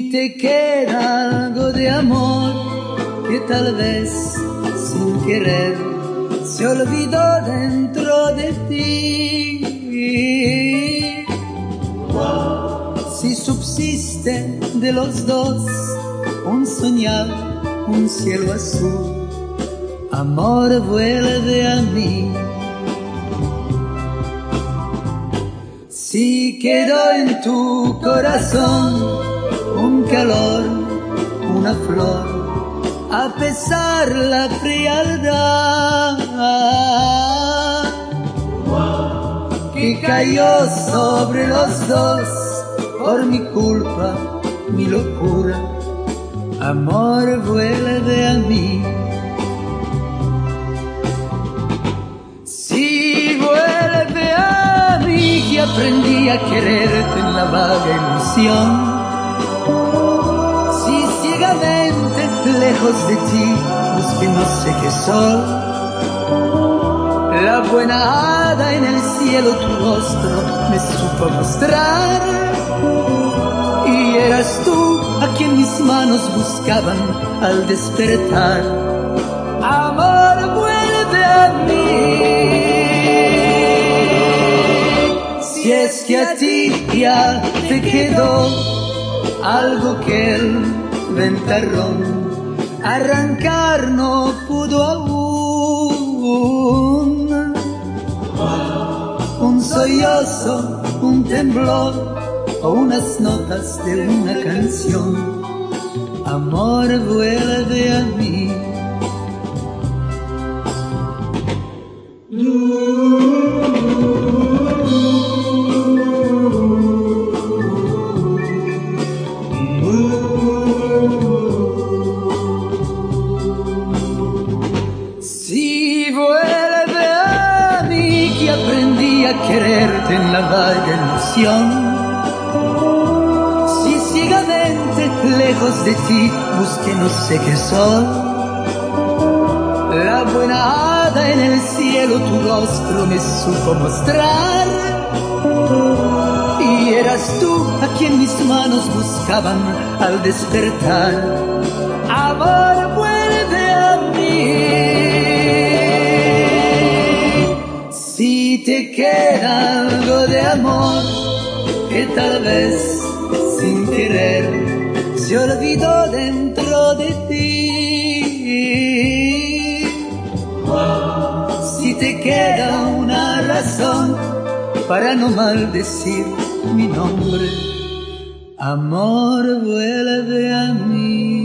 te queda algo de amor que tal vez sin querer se olvidó dentro de ti. Si subsiste de los dos un soñar, un cielo azul, amor, vuelve a mí. Si quedó en tu corazón un calor, una flor, a pesar la frialdad que cayó sobre los dos por mi culpa, mi locura, amor, vuelve a mí. Si vuelve a mí, que aprendí a quererte en la vaga ilusión. Si ciegamente lejos de ti busqué no sé qué sol, la buena hada en el cielo tu rostro me supo mostrar, y eras tú a quien mis manos buscaban al despertar. Amor, vuelve a mí. Si es que a ti ya te quedó algo que el ventarrón arrancar no pudo aún, un sollozo, un temblor o unas notas de una canción, amor, vuelve a mí. Si vuelve a mí, que aprendí a quererte en la vaga ilusión. Si ciegamente lejos de ti busqué no sé qué sol, la buena hada en el cielo tu rostro me supo mostrar, y eras tú a quien mis manos buscaban al despertar. Amor, vuelve a mí. Si te queda algo de amor que tal vez sin querer se olvidó dentro de ti. Si te queda una razón para no maldecir mi nombre, amor, vuelve a mí.